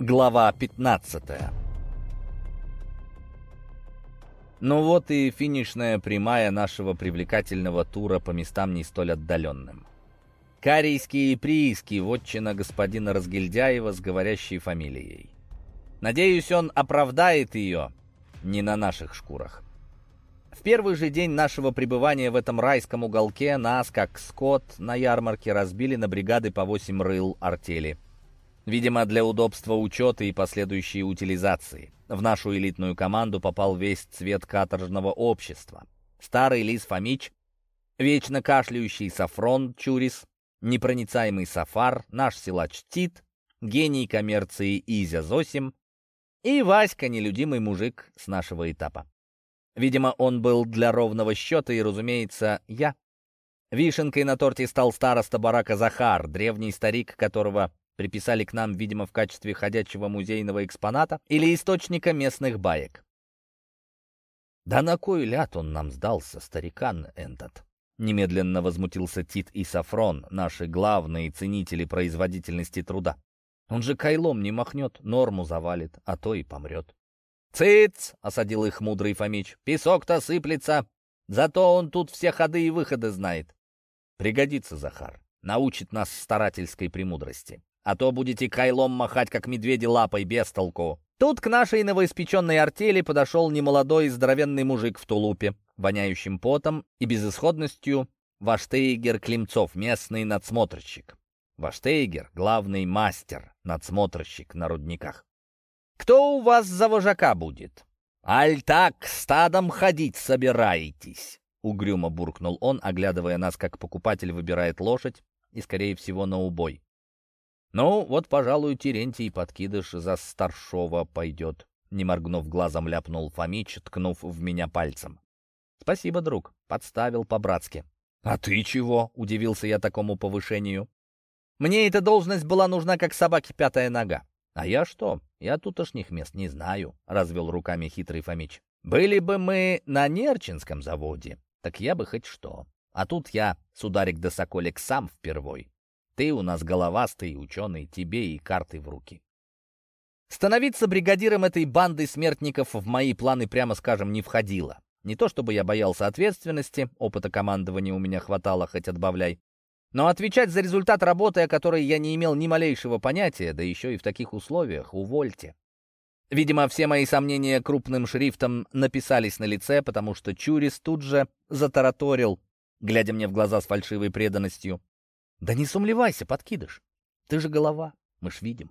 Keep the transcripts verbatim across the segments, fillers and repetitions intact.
Глава пятнадцатая. Ну вот и финишная прямая нашего привлекательного тура по местам не столь отдаленным. Карийские прииски, вотчина господина Разгильдяева с говорящей фамилией. Надеюсь, он оправдает ее не на наших шкурах. В первый же день нашего пребывания в этом райском уголке нас, как скот на ярмарке, разбили на бригады по восемь рыл артели. Видимо, для удобства учета и последующей утилизации. В нашу элитную команду попал весь цвет каторжного общества. Старый лис Фомич, вечно кашляющий Сафрон Чурис, непроницаемый Сафар, наш силач Тит, гений коммерции Изя Зосим и Васька, нелюдимый мужик с нашего этапа. Видимо, он был для ровного счета и, разумеется, я. Вишенкой на торте стал староста барака Захар, древний старик, которого приписали к нам, видимо, в качестве ходячего музейного экспоната или источника местных баек. «Да на кой ляд он нам сдался, старикан этот?» Немедленно возмутился Тит и Сафрон, наши главные ценители производительности труда. «Он же кайлом не махнет, норму завалит, а то и помрет». «Цыц!» — осадил их мудрый Фомич. «Песок-то сыплется, зато он тут все ходы и выходы знает». «Пригодится, Захар, научит нас старательской премудрости. А то будете кайлом махать, как медведи лапой, без толку». Тут к нашей новоиспеченной артели подошел немолодой здоровенный мужик в тулупе, воняющим потом и безысходностью, Ваштейгер Климцов, местный надсмотрщик. Ваштейгер — главный мастер, надсмотрщик на рудниках. «Кто у вас за вожака будет?» «Аль так стадом ходить собираетесь?» — угрюмо буркнул он, оглядывая нас, как покупатель выбирает лошадь и, скорее всего, на убой. «Ну, вот, пожалуй, Терентий подкидыш за старшова пойдет», — не моргнув глазом, ляпнул Фомич, ткнув в меня пальцем. «Спасибо, друг, подставил по-братски». «А ты чего?» — удивился я такому повышению. «Мне эта должность была нужна, как собаке пятая нога». «А я что? Я тутошних мест не знаю», — развел руками хитрый Фомич. «Были бы мы на Нерчинском заводе, так я бы хоть что. А тут я, сударик да соколик, сам впервой. Ты у нас головастый ученый, тебе и карты в руки». Становиться бригадиром этой банды смертников в мои планы, прямо скажем, не входило. Не то чтобы я боялся ответственности, опыта командования у меня хватало, хоть отбавляй. Но отвечать за результат работы, о которой я не имел ни малейшего понятия, да еще и в таких условиях, увольте. Видимо, все мои сомнения крупным шрифтом написались на лице, потому что Чурис тут же затараторил, глядя мне в глаза с фальшивой преданностью. «Да не сумлевайся, подкидыш. Ты же голова, мы ж видим.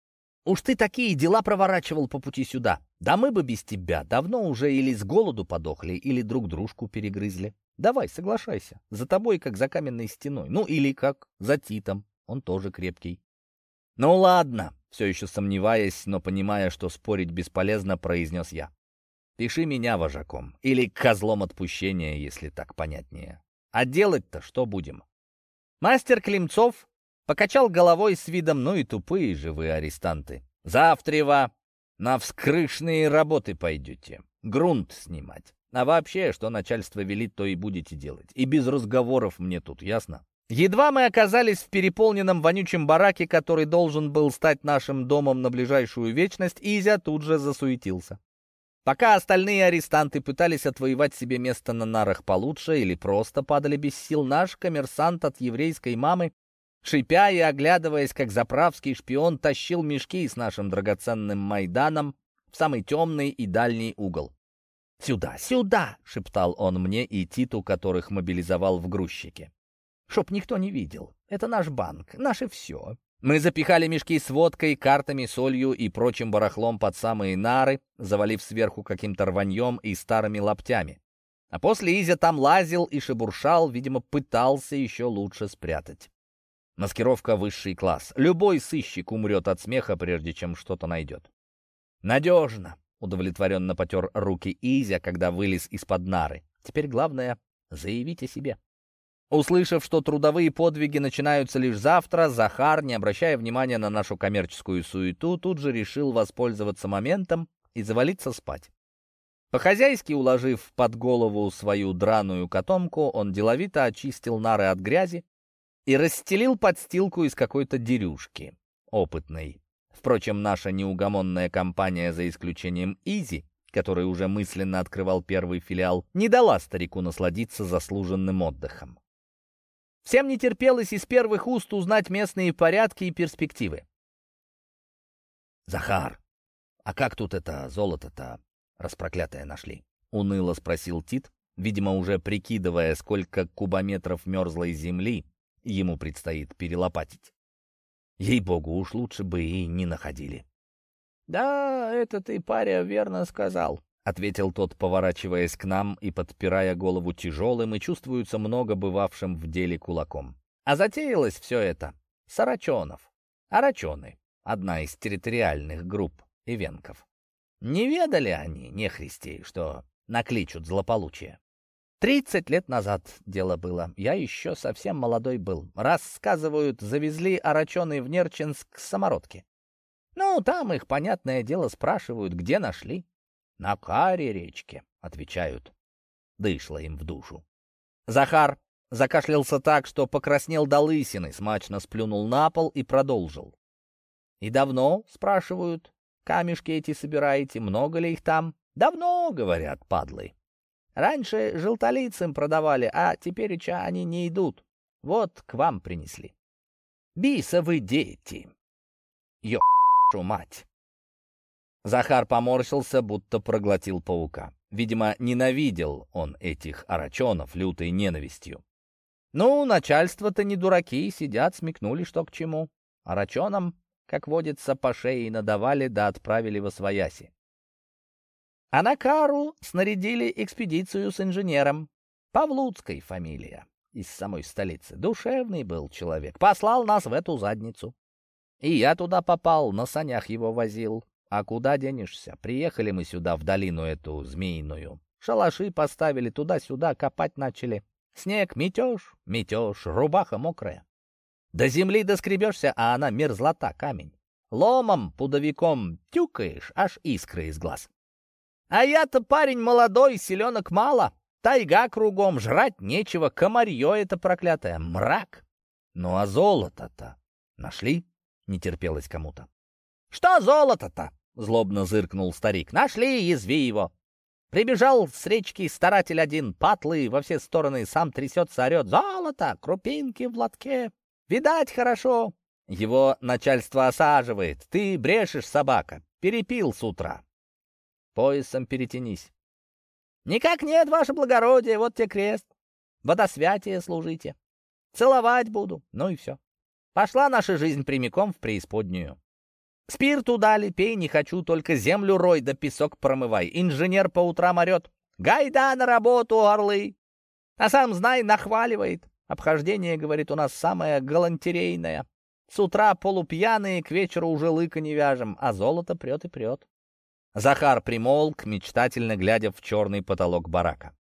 Уж ты такие дела проворачивал по пути сюда. Да мы бы без тебя давно уже или с голоду подохли, или друг дружку перегрызли. Давай, соглашайся. За тобой, как за каменной стеной. Ну, или как за Титом. Он тоже крепкий». «Ну ладно», — все еще сомневаясь, но понимая, что спорить бесполезно, произнес я. «Пиши меня вожаком. Или козлом отпущения, если так понятнее. А делать-то что будем?» Мастер Климцов покачал головой с видом: «Ну и тупые же вы, арестанты. Завтрева на вскрышные работы пойдете, грунт снимать. А вообще, что начальство велит, то и будете делать. И без разговоров мне тут, ясно?» Едва мы оказались в переполненном вонючем бараке, который должен был стать нашим домом на ближайшую вечность, Изя тут же засуетился. Пока остальные арестанты пытались отвоевать себе место на нарах получше или просто падали без сил, наш коммерсант от еврейской мамы, шипя и оглядываясь, как заправский шпион, тащил мешки с нашим драгоценным майданом в самый темный и дальний угол. «Сюда, сюда!» — шептал он мне и Титу, которых мобилизовал в грузчике. «Чтоб никто не видел. Это наш банк, наше все». Мы запихали мешки с водкой, картами, солью и прочим барахлом под самые нары, завалив сверху каким-то рваньем и старыми лаптями. А после Изя там лазил и шебуршал, видимо, пытался еще лучше спрятать. Маскировка высший класс. Любой сыщик умрет от смеха, прежде чем что-то найдет. «Надежно», — удовлетворенно потер руки Изя, когда вылез из-под нары. «Теперь главное — заявить о себе». Услышав, что трудовые подвиги начинаются лишь завтра, Захар, не обращая внимания на нашу коммерческую суету, тут же решил воспользоваться моментом и завалиться спать. По-хозяйски уложив под голову свою драную котомку, он деловито очистил нары от грязи и расстелил подстилку из какой-то дерюшки. Опытный Впрочем, наша неугомонная компания, за исключением Изи, который уже мысленно открывал первый филиал, не дала старику насладиться заслуженным отдыхом. Всем не терпелось из первых уст узнать местные порядки и перспективы. «Захар, а как тут это золото-то распроклятое нашли?» — уныло спросил Тит, видимо, уже прикидывая, сколько кубометров мерзлой земли ему предстоит перелопатить. Ей-богу, уж лучше бы и не находили. «Да, это ты, паря, верно сказал», — ответил тот, поворачиваясь к нам и подпирая голову тяжелым и чувствуется много бывавшим в деле кулаком. А затеялось все это с арачонов. Арачоны — одна из территориальных групп эвенков. Не ведали они, нехристи, что накличут злополучие. Тридцать лет назад дело было. Я еще совсем молодой был. Рассказывают, завезли арачоны в Нерчинск с самородки. Ну, там их, понятное дело, спрашивают, где нашли. На Каре речке, отвечают. Дышло им в душу. Захар закашлялся так, что покраснел до лысины, смачно сплюнул на пол и продолжил. И давно, спрашивают, камешки эти собираете, много ли их там? Давно, говорят, падлы. Раньше желтолицым продавали, а тепереча они не идут. Вот к вам принесли. Бисовы дети. Ё**шу мать. Захар поморщился, будто проглотил паука. Видимо, ненавидел он этих арачонов лютой ненавистью. Ну, начальство-то не дураки, сидят, смекнули, что к чему. Арачонам, как водится, по шее надавали да отправили восвояси. А на Кару снарядили экспедицию с инженером. Павлуцкой фамилия, из самой столицы. Душевный был человек. Послал нас в эту задницу. И я туда попал, на санях его возил. А куда денешься? Приехали мы сюда, в долину эту змеиную. Шалаши поставили, туда-сюда копать начали. Снег метешь, метешь, рубаха мокрая. До земли доскребешься, а она мерзлота, камень. Ломом, пудовиком тюкаешь, аж искры из глаз. А я-то парень молодой, селенок мало. Тайга кругом, жрать нечего, комарье это проклятое, мрак. Ну а золото-то нашли? Не терпелось кому-то. Что золото-то? Злобно зыркнул старик. Нашли, язви его. Прибежал с речки старатель один, патлы во все стороны, сам трясется, орет. Золото, крупинки в лотке. Видать хорошо. Его начальство осаживает. Ты брешешь, собака. Перепил с утра. Поясом перетянись. Никак нет, ваше благородие, вот тебе крест. Водосвятие служите. Целовать буду. Ну и все. Пошла наша жизнь прямиком в преисподнюю. Спирту дали, пей не хочу, только землю рой да песок промывай. Инженер по утрам орет. Гайда на работу, орлы. А сам, знай, нахваливает. Обхождение, говорит, у нас самое галантерейное. С утра полупьяные, к вечеру уже лыка не вяжем, а золото прет и прет. Захар примолк, мечтательно глядя в черный потолок барака.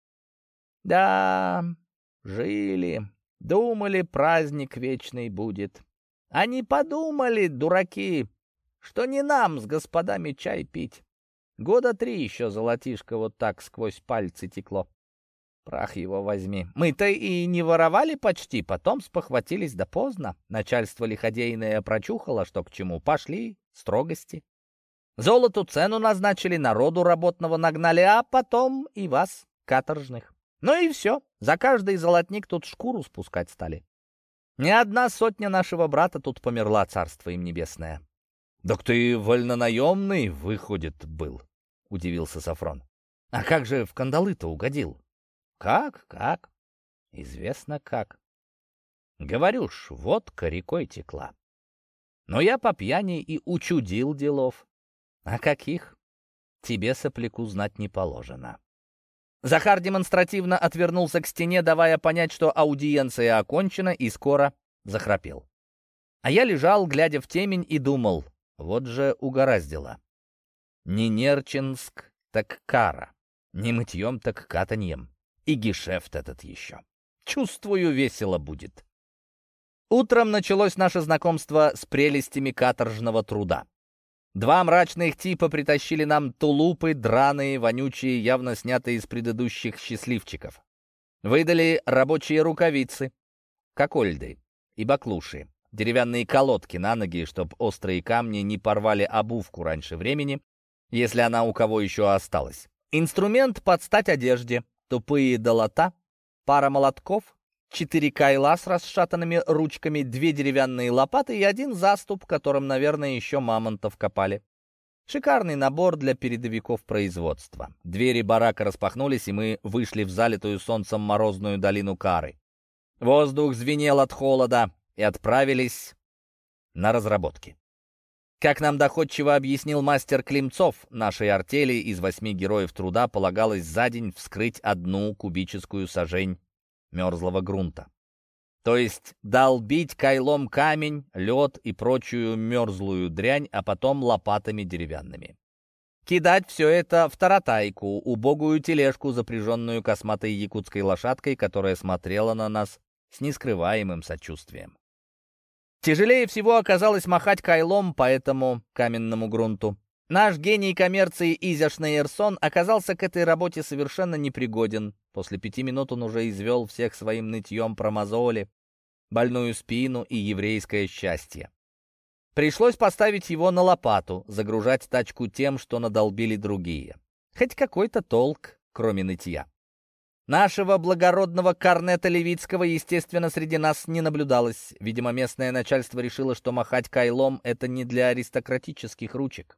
Да, жили, думали, праздник вечный будет. Они подумали, дураки, что не нам с господами чай пить. Года три еще золотишко вот так сквозь пальцы текло. Прах его возьми. Мы-то и не воровали почти, потом спохватились, да поздно. Начальство лиходейное прочухало, что к чему. Пошли строгости. Золоту цену назначили, народу работного нагнали, а потом и вас, каторжных. Ну и все, за каждый золотник тут шкуру спускать стали. Ни одна сотня нашего брата тут померла, царство им небесное. — Так ты вольнонаемный, выходит, был, — удивился Сафрон. — А как же в кандалы-то угодил? — Как, как? Известно как. Говорю ж, водка рекой текла. Но я по пьяни и учудил делов. А каких? Тебе, сопляку, знать не положено. Захар демонстративно отвернулся к стене, давая понять, что аудиенция окончена, и скоро захрапел. А я лежал, глядя в темень, и думал, вот же угораздило. Не Нерчинск, так Кара. Не мытьем, так катаньем. И гешефт этот еще. Чувствую, весело будет. Утром началось наше знакомство с прелестями каторжного труда. Два мрачных типа притащили нам тулупы, драные, вонючие, явно снятые из предыдущих счастливчиков. Выдали рабочие рукавицы, кокольды и баклуши. деревянные колодки на ноги, чтобы острые камни не порвали обувку раньше времени, если она у кого еще осталась. Инструмент под стать одежде, тупые долота, пара молотков, четыре кайла с расшатанными ручками, две деревянные лопаты и один заступ, которым, наверное, еще мамонтов копали. Шикарный набор для передовиков производства. Двери барака распахнулись, и мы вышли в залитую солнцем морозную долину Кары. Воздух звенел от холода, и отправились на разработки. Как нам доходчиво объяснил мастер Климцов, нашей артели из восьми героев труда полагалось за день вскрыть одну кубическую сажень мерзлого грунта. То есть долбить кайлом камень, лед и прочую мерзлую дрянь, а потом лопатами деревянными. Кидать все это в таратайку, убогую тележку, запряженную косматой якутской лошадкой, которая смотрела на нас с нескрываемым сочувствием. Тяжелее всего оказалось махать кайлом по этому каменному грунту. Наш гений коммерции Изя Шнейерсон оказался к этой работе совершенно непригоден. После пяти минут он уже извел всех своим нытьем про мозоли, больную спину и еврейское счастье. Пришлось поставить его на лопату, загружать тачку тем, что надолбили другие. Хоть какой-то толк, кроме нытья. Нашего благородного Корнета Левицкого, естественно, среди нас не наблюдалось. Видимо, местное начальство решило, что махать кайлом — это не для аристократических ручек.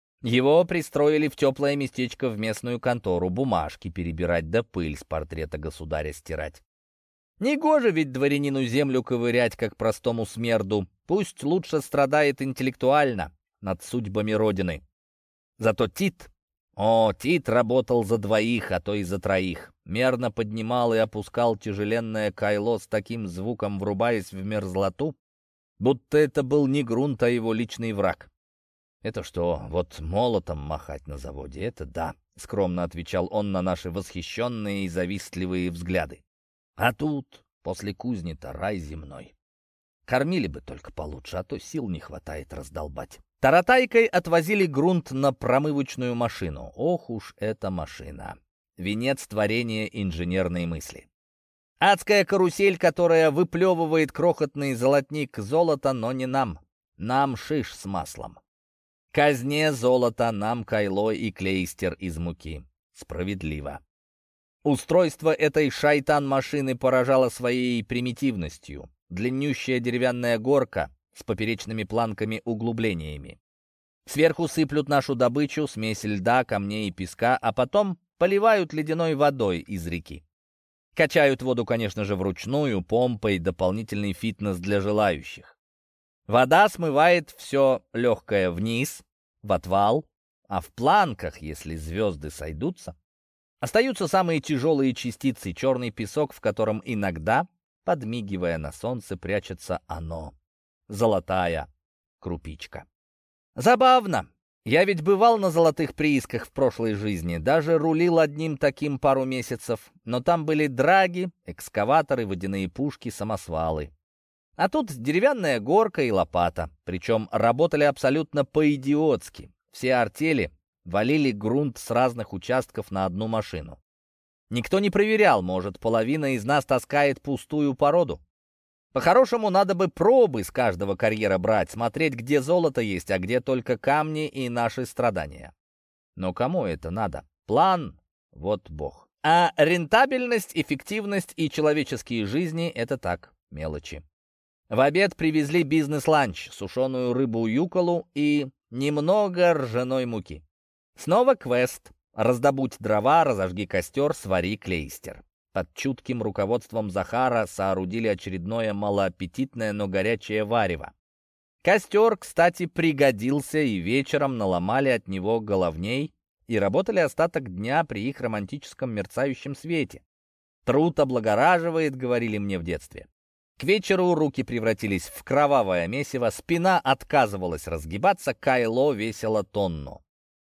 Его пристроили в теплое местечко в местную контору, бумажки перебирать да пыль с портрета государя стирать. Негоже ведь дворянину землю ковырять, как простому смерду. Пусть лучше страдает интеллектуально над судьбами Родины. Зато Тит... О, Тит работал за двоих, а то и за троих. Мерно поднимал и опускал тяжеленное кайло с таким звуком, врубаясь в мерзлоту, будто это был не грунт, а его личный враг. «Это что, вот молотом махать на заводе? Это да», — скромно отвечал он на наши восхищенные и завистливые взгляды. «А тут, после кузни-то, рай земной. Кормили бы только получше, а то сил не хватает раздолбать». Таратайкой отвозили грунт на промывочную машину. Ох уж эта машина! Венец творения инженерной мысли. Адская карусель, которая выплевывает крохотный золотник золота, но не нам. Нам шиш с маслом. Казне золото, нам кайло и клейстер из муки. Справедливо. Устройство этой шайтан-машины поражало своей примитивностью. Длиннющая деревянная горка с поперечными планками-углублениями. Сверху сыплют нашу добычу, смесь льда, камней и песка, а потом поливают ледяной водой из реки. Качают воду, конечно же, вручную, помпой, дополнительный фитнес для желающих. Вода смывает все легкое вниз, в отвал, а в планках, если звезды сойдутся, остаются самые тяжелые частицы, черный песок, в котором иногда, подмигивая на солнце, прячется оно. Золотая крупичка. Забавно. Я ведь бывал на золотых приисках в прошлой жизни, даже рулил одним таким пару месяцев, но там были драги, экскаваторы, водяные пушки, самосвалы. А тут деревянная горка и лопата, причем работали абсолютно по-идиотски. Все артели валили грунт с разных участков на одну машину. Никто не проверял, может, половина из нас таскает пустую породу. По-хорошему, надо бы пробы с каждого карьера брать, смотреть, где золото есть, а где только камни и наши страдания. Но кому это надо? План — вот бог. А рентабельность, эффективность и человеческие жизни — это так, мелочи. В обед привезли бизнес-ланч, сушеную рыбу-юколу и немного ржаной муки. Снова квест. Раздобудь дрова, разожги костер, свари клейстер. Под чутким руководством Захара соорудили очередное малоаппетитное, но горячее варево. Костер, кстати, пригодился, и вечером наломали от него головней и работали остаток дня при их романтическом мерцающем свете. «Труд облагораживает», — говорили мне в детстве. К вечеру руки превратились в кровавое месиво, спина отказывалась разгибаться, кайло весило тонну.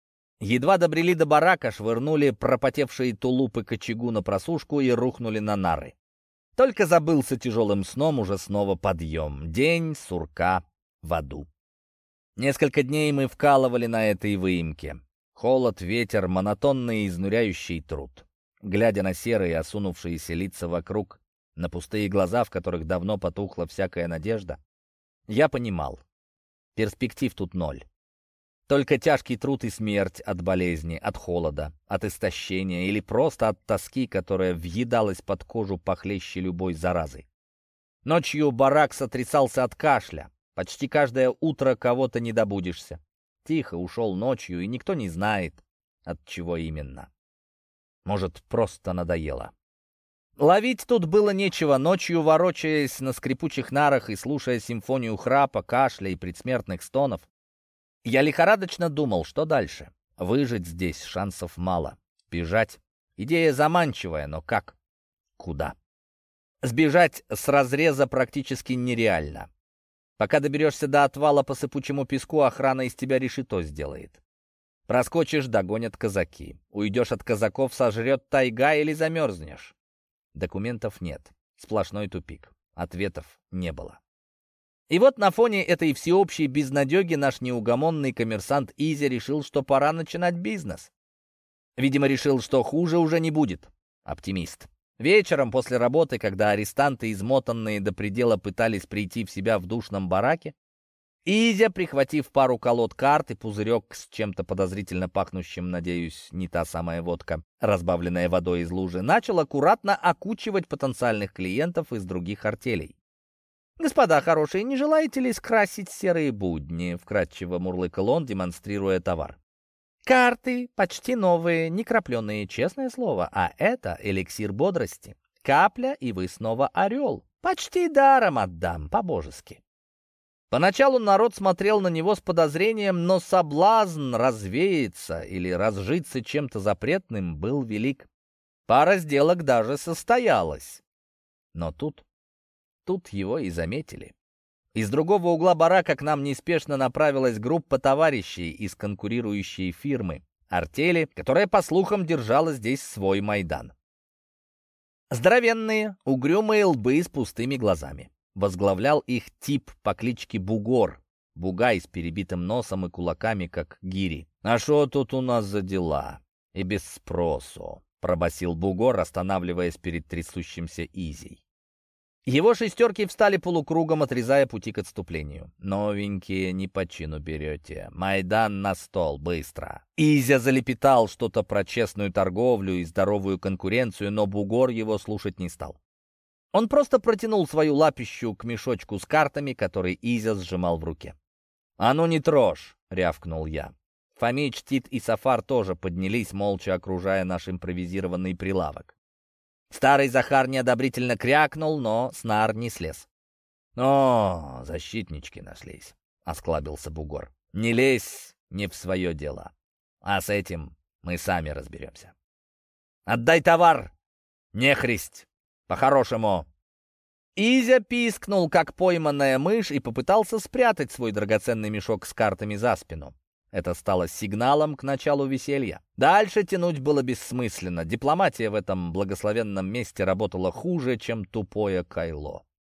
Едва добрели до барака, швырнули пропотевшие тулупы к очагу на просушку и рухнули на нары. Только забылся тяжелым сном, уже снова подъем. День сурка в аду. Несколько дней мы вкалывали на этой выемке. Холод, ветер, монотонный и изнуряющий труд. Глядя на серые, осунувшиеся лица вокруг, на пустые глаза, в которых давно потухла всякая надежда, Я понимал. Перспектив тут ноль. Только тяжкий труд и смерть от болезни, от холода, от истощения или просто от тоски, которая въедалась под кожу похлеще любой заразы. Ночью барак сотрясался от кашля. Почти каждое утро кого-то не добудешься. Тихо ушел ночью, и никто не знает, от чего именно. Может, просто надоело. Ловить тут было нечего. Ночью, ворочаясь на скрипучих нарах и слушая симфонию храпа, кашля и предсмертных стонов, я лихорадочно думал, что дальше. Выжить здесь шансов мало. Бежать — идея заманчивая, но как? Куда? Сбежать с разреза практически нереально. Пока доберешься до отвала по сыпучему песку, охрана из тебя решето сделает. Проскочишь — догонят казаки. Уйдешь от казаков — сожрет тайга или замерзнешь. Документов нет. Сплошной тупик. Ответов не было. И вот на фоне этой всеобщей безнадеги наш неугомонный коммерсант Изя решил, что пора начинать бизнес. Видимо, решил, что хуже уже не будет. Оптимист. Вечером после работы, когда арестанты, измотанные до предела, пытались прийти в себя в душном бараке, Изя, прихватив пару колод карт и пузырек с чем-то подозрительно пахнущим, надеюсь, не та самая водка, разбавленная водой из лужи, начал аккуратно окучивать потенциальных клиентов из других артелей. «Господа хорошие, не желаете ли скрасить серые будни?» — вкратчиво мурлыкал он, демонстрируя товар. «Карты почти новые, не крапленые, честное слово, а это эликсир бодрости. Капля, и вы снова орел. Почти даром отдам, по-божески». Поначалу народ смотрел на него с подозрением, но соблазн развеяться или разжиться чем-то запретным был велик. Пара сделок даже состоялась. Но тут... Тут его и заметили. Из другого угла барака к нам неспешно направилась группа товарищей из конкурирующей фирмы, артели, которая, по слухам, держала здесь свой майдан. Здоровенные, угрюмые лбы с пустыми глазами. Возглавлял их тип по кличке Бугор, бугай с перебитым носом и кулаками, как гири. «А что тут у нас за дела? И без спросу», — пробасил Бугор, останавливаясь перед трясущимся Изей. Его шестерки встали полукругом, отрезая пути к отступлению. «Новенькие не по чину берете. Майдан на стол, быстро!» Изя залепетал что-то про честную торговлю и здоровую конкуренцию, но Бугор его слушать не стал. Он просто протянул свою лапищу к мешочку с картами, который Изя сжимал в руке. «А ну не трожь!» — рявкнул я. Фомич, Тит и Сафар тоже поднялись, молча окружая наш импровизированный прилавок. Старый Захар неодобрительно крякнул, но с нар не слез. «О, защитнички нашлись», — осклабился Бугор. «Не лезь не в свое дело, а с этим мы сами разберемся. Отдай товар, нехристь, по-хорошему». Изя пискнул, как пойманная мышь, и попытался спрятать свой драгоценный мешок с картами за спину. Это стало сигналом к началу веселья. Дальше тянуть было бессмысленно. Дипломатия в этом благословенном месте работала хуже, чем тупое кайло.